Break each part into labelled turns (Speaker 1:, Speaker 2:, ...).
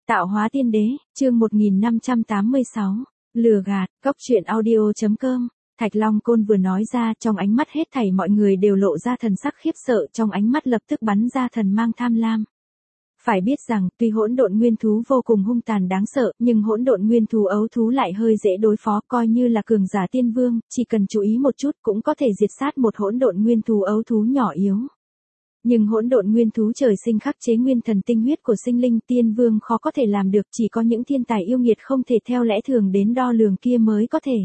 Speaker 1: Tạo hóa tiên đế, chương 1586, lừa gạt, góc truyện audio.com. Thạch Long Côn vừa nói ra, trong ánh mắt hết thảy mọi người đều lộ ra thần sắc khiếp sợ, trong ánh mắt lập tức bắn ra thần mang tham lam. Phải biết rằng, tuy hỗn độn nguyên thú vô cùng hung tàn đáng sợ, nhưng hỗn độn nguyên thú ấu thú lại hơi dễ đối phó, coi như là cường giả tiên vương, chỉ cần chú ý một chút cũng có thể diệt sát một hỗn độn nguyên thú ấu thú nhỏ yếu. Nhưng hỗn độn nguyên thú trời sinh khắc chế nguyên thần tinh huyết của sinh linh, tiên vương khó có thể làm được, chỉ có những thiên tài yêu nghiệt không thể theo lẽ thường đến đo lường kia mới có thể.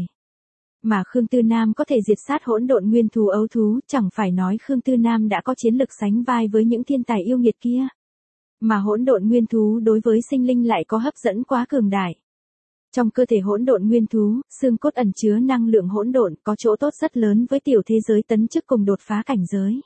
Speaker 1: Mà Khương Tư Nam có thể diệt sát hỗn độn nguyên thú ấu thú, chẳng phải nói Khương Tư Nam đã có chiến lực sánh vai với những thiên tài yêu nghiệt kia. Mà hỗn độn nguyên thú đối với sinh linh lại có hấp dẫn quá cường đại. Trong cơ thể hỗn độn nguyên thú, xương cốt ẩn chứa năng lượng hỗn độn, có chỗ tốt rất lớn với tiểu thế giới tấn chức cùng đột phá cảnh giới.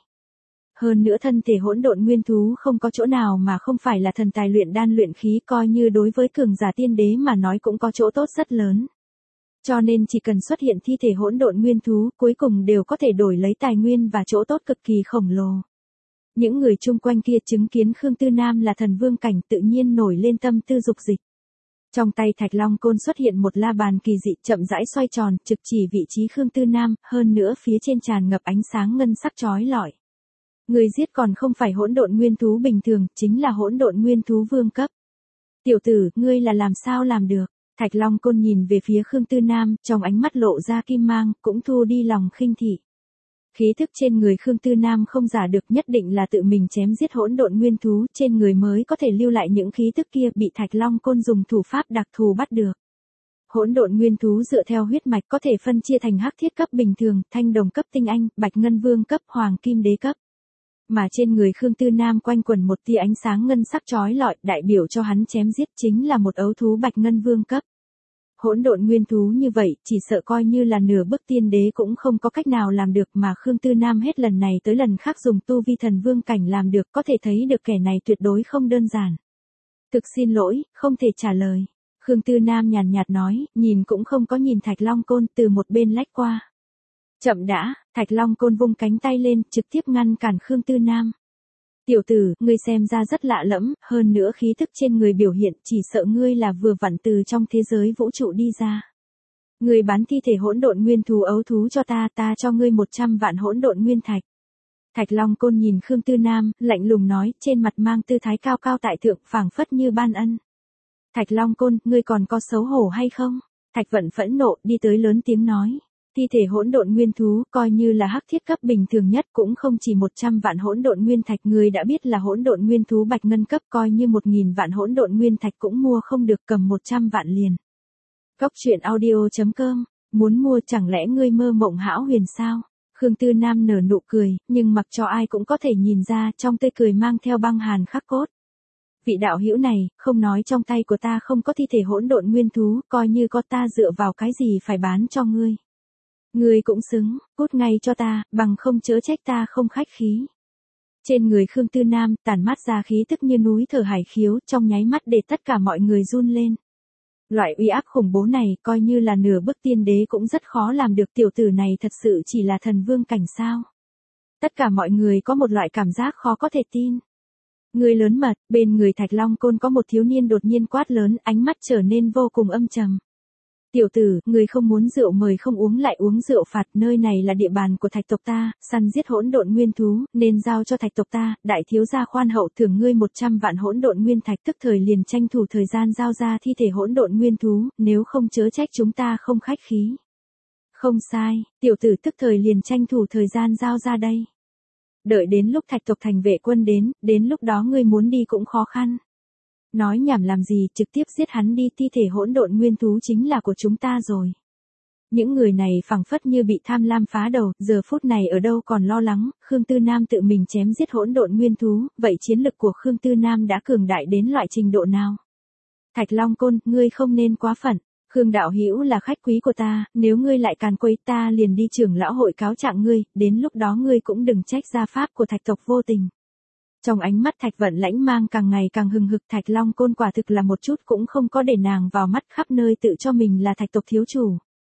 Speaker 1: Hơn nữa thân thể hỗn độn nguyên thú không có chỗ nào mà không phải là thần tài luyện đan luyện khí, coi như đối với cường giả tiên đế mà nói cũng có chỗ tốt rất lớn. Cho nên chỉ cần xuất hiện thi thể hỗn độn nguyên thú, cuối cùng đều có thể đổi lấy tài nguyên và chỗ tốt cực kỳ khổng lồ. Những người chung quanh kia chứng kiến Khương Tư Nam là thần vương cảnh tự nhiên nổi lên tâm tư dục dịch. Trong tay Thạch Long Côn xuất hiện một la bàn kỳ dị chậm rãi xoay tròn, trực chỉ vị trí Khương Tư Nam, hơn nữa phía trên tràn ngập ánh sáng ngân sắc chói lọi. Người giết còn không phải hỗn độn nguyên thú bình thường, chính là hỗn độn nguyên thú vương cấp. Tiểu tử, ngươi là làm sao làm được? Thạch Long Côn nhìn về phía Khương Tư Nam, trong ánh mắt lộ ra kim mang, cũng thu đi lòng khinh thị. Khí thức trên người Khương Tư Nam không giả được, nhất định là tự mình chém giết hỗn độn nguyên thú, trên người mới có thể lưu lại những khí thức kia, bị Thạch Long Côn dùng thủ pháp đặc thù bắt được. Hỗn độn nguyên thú dựa theo huyết mạch có thể phân chia thành hắc thiết cấp bình thường, thanh đồng cấp tinh anh, bạch ngân vương cấp, hoàng kim đế cấp. Mà trên người Khương Tư Nam quanh quẩn một tia ánh sáng ngân sắc chói lọi, đại biểu cho hắn chém giết chính là một ấu thú bạch ngân vương cấp. Hỗn độn nguyên thú như vậy, chỉ sợ coi như là nửa bước tiên đế cũng không có cách nào làm được, mà Khương Tư Nam hết lần này tới lần khác dùng tu vi thần vương cảnh làm được, có thể thấy được kẻ này tuyệt đối không đơn giản. Thực xin lỗi, không thể trả lời. Khương Tư Nam nhàn nhạt nói, nhìn cũng không có nhìn Thạch Long Côn, từ một bên lách qua. Chậm đã, Thạch Long Côn vung cánh tay lên, trực tiếp ngăn cản Khương Tư Nam. Tiểu tử, ngươi xem ra rất lạ lẫm, hơn nữa khí thức trên người biểu hiện, chỉ sợ ngươi là vừa vặn từ trong thế giới vũ trụ đi ra. Ngươi bán thi thể hỗn độn nguyên thú ấu thú cho ta, ta cho ngươi 100 vạn hỗn độn nguyên thạch. Thạch Long Côn nhìn Khương Tư Nam, lạnh lùng nói, trên mặt mang tư thái cao cao tại thượng, phảng phất như ban ân. Thạch Long Côn, ngươi còn có xấu hổ hay không? Thạch Vận phẫn nộ, đi tới lớn tiếng nói. Thi thể hỗn độn nguyên thú, coi như là hắc thiết cấp bình thường nhất cũng không chỉ 100 vạn hỗn độn nguyên thạch, người đã biết là hỗn độn nguyên thú bạch ngân cấp, coi như 1000 vạn hỗn độn nguyên thạch cũng mua không được, cầm 100 vạn liền. Góc truyện audio.com, muốn mua chẳng lẽ ngươi mơ mộng hão huyền sao? Khương Tư Nam nở nụ cười, nhưng mặc cho ai cũng có thể nhìn ra, trong tươi cười mang theo băng hàn khắc cốt. Vị đạo hữu này, không nói trong tay của ta không có thi thể hỗn độn nguyên thú, coi như có ta dựa vào cái gì phải bán cho ngươi. Ngươi cũng xứng, cút ngay cho ta, bằng không chớ trách ta không khách khí. Trên người Khương Tư Nam, tản mát ra khí tức như núi thở hải khiếu, trong nháy mắt để tất cả mọi người run lên. Loại uy áp khủng bố này, coi như là nửa bước tiên đế cũng rất khó làm được, tiểu tử này thật sự chỉ là thần vương cảnh sao. Tất cả mọi người có một loại cảm giác khó có thể tin. Người lớn mật, bên người Thạch Long Côn có một thiếu niên đột nhiên quát lớn, ánh mắt trở nên vô cùng âm trầm. Tiểu tử, người không muốn rượu mời không uống lại uống rượu phạt, nơi này là địa bàn của Thạch tộc ta, săn giết hỗn độn nguyên thú, nên giao cho Thạch tộc ta, đại thiếu gia khoan hậu thưởng ngươi 100 vạn hỗn độn nguyên thạch, tức thời liền tranh thủ thời gian giao ra thi thể hỗn độn nguyên thú, nếu không chớ trách chúng ta không khách khí. Không sai, tiểu tử tức thời liền tranh thủ thời gian giao ra đây. Đợi đến lúc Thạch tộc thành vệ quân đến lúc đó ngươi muốn đi cũng khó khăn. Nói nhảm làm gì, trực tiếp giết hắn đi, thi thể hỗn độn nguyên thú chính là của chúng ta rồi. Những người này phảng phất như bị tham lam phá đầu, giờ phút này ở đâu còn lo lắng, Khương Tư Nam tự mình chém giết hỗn độn nguyên thú, vậy chiến lực của Khương Tư Nam đã cường đại đến loại trình độ nào? Thạch Long Côn, ngươi không nên quá phận, Khương đạo hữu là khách quý của ta, nếu ngươi lại càn quấy ta liền đi trưởng lão hội cáo trạng ngươi, đến lúc đó ngươi cũng đừng trách gia pháp của Thạch tộc vô tình. Trong ánh mắt Thạch Vận lãnh mang càng ngày càng hừng hực, Thạch Long Côn quả thực là một chút cũng không có để nàng vào mắt, khắp nơi tự cho mình là Thạch tộc thiếu chủ.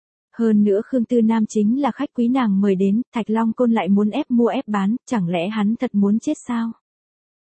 Speaker 1: Hơn nữa Khương Tư Nam chính là khách quý nàng mời đến, Thạch Long Côn lại muốn ép mua ép bán, chẳng lẽ hắn thật muốn chết sao?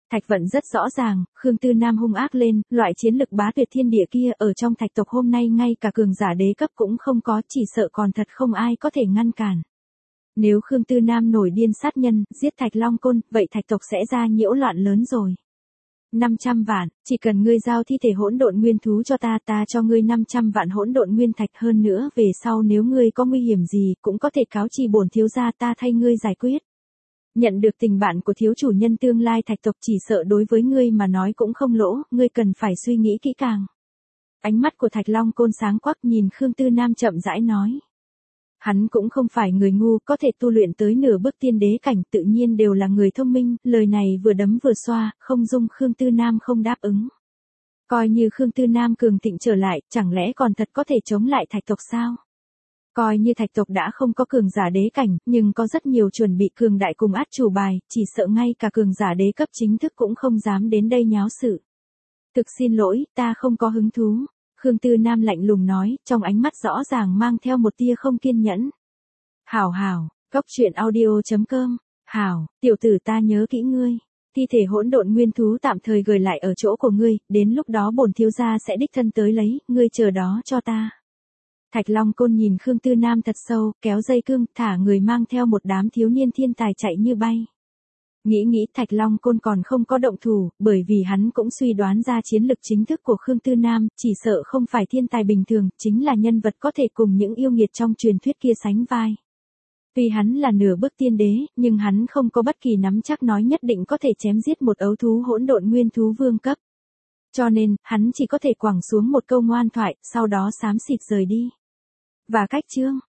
Speaker 1: Thạch Vận rất rõ ràng, Khương Tư Nam hung ác lên, loại chiến lực bá tuyệt thiên địa kia ở trong thạch tộc hôm nay ngay cả cường giả đế cấp cũng không có, chỉ sợ còn thật không ai có thể ngăn cản. Nếu Khương Tư Nam nổi điên sát nhân, giết Thạch Long Côn, vậy thạch tộc sẽ ra nhiễu loạn lớn rồi. 500 vạn, chỉ cần ngươi giao thi thể hỗn độn nguyên thú cho ta, ta cho ngươi 500 vạn hỗn độn nguyên thạch, hơn nữa về sau nếu ngươi có nguy hiểm gì, cũng có thể cáo chi bổn thiếu gia, ta thay ngươi giải quyết. Nhận được tình bạn của thiếu chủ nhân tương lai thạch tộc, chỉ sợ đối với ngươi mà nói cũng không lỗ, ngươi cần phải suy nghĩ kỹ càng. Ánh mắt của Thạch Long Côn sáng quắc nhìn Khương Tư Nam chậm rãi nói. Hắn cũng không phải người ngu, có thể tu luyện tới nửa bước tiên đế cảnh, tự nhiên đều là người thông minh, lời này vừa đấm vừa xoa, không dung Khương Tư Nam không đáp ứng. Coi như Khương Tư Nam cường thịnh trở lại, chẳng lẽ còn thật có thể chống lại thạch tộc sao? Coi như thạch tộc đã không có cường giả đế cảnh, nhưng có rất nhiều chuẩn bị cường đại cùng át chủ bài, chỉ sợ ngay cả cường giả đế cấp chính thức cũng không dám đến đây nháo sự. Thực xin lỗi, ta không có hứng thú. Khương Tư Nam lạnh lùng nói, trong ánh mắt rõ ràng mang theo một tia không kiên nhẫn. Hảo hảo, Cốc Truyện Audio.com. Hảo, tiểu tử ta nhớ kỹ ngươi. Thi thể hỗn độn nguyên thú tạm thời gửi lại ở chỗ của ngươi, đến lúc đó bổn thiếu gia sẽ đích thân tới lấy, ngươi chờ đó cho ta. Thạch Long Côn nhìn Khương Tư Nam thật sâu, kéo dây cương, thả người mang theo một đám thiếu niên thiên tài chạy như bay. Nghĩ Thạch Long Côn còn không có động thủ, bởi vì hắn cũng suy đoán ra chiến lực chính thức của Khương Tư Nam, chỉ sợ không phải thiên tài bình thường, chính là nhân vật có thể cùng những yêu nghiệt trong truyền thuyết kia sánh vai. Tuy hắn là nửa bước tiên đế, nhưng hắn không có bất kỳ nắm chắc nói nhất định có thể chém giết một ấu thú hỗn độn nguyên thú vương cấp. Cho nên, hắn chỉ có thể quẳng xuống một câu ngoan thoại, sau đó xám xịt rời đi. Và cách chương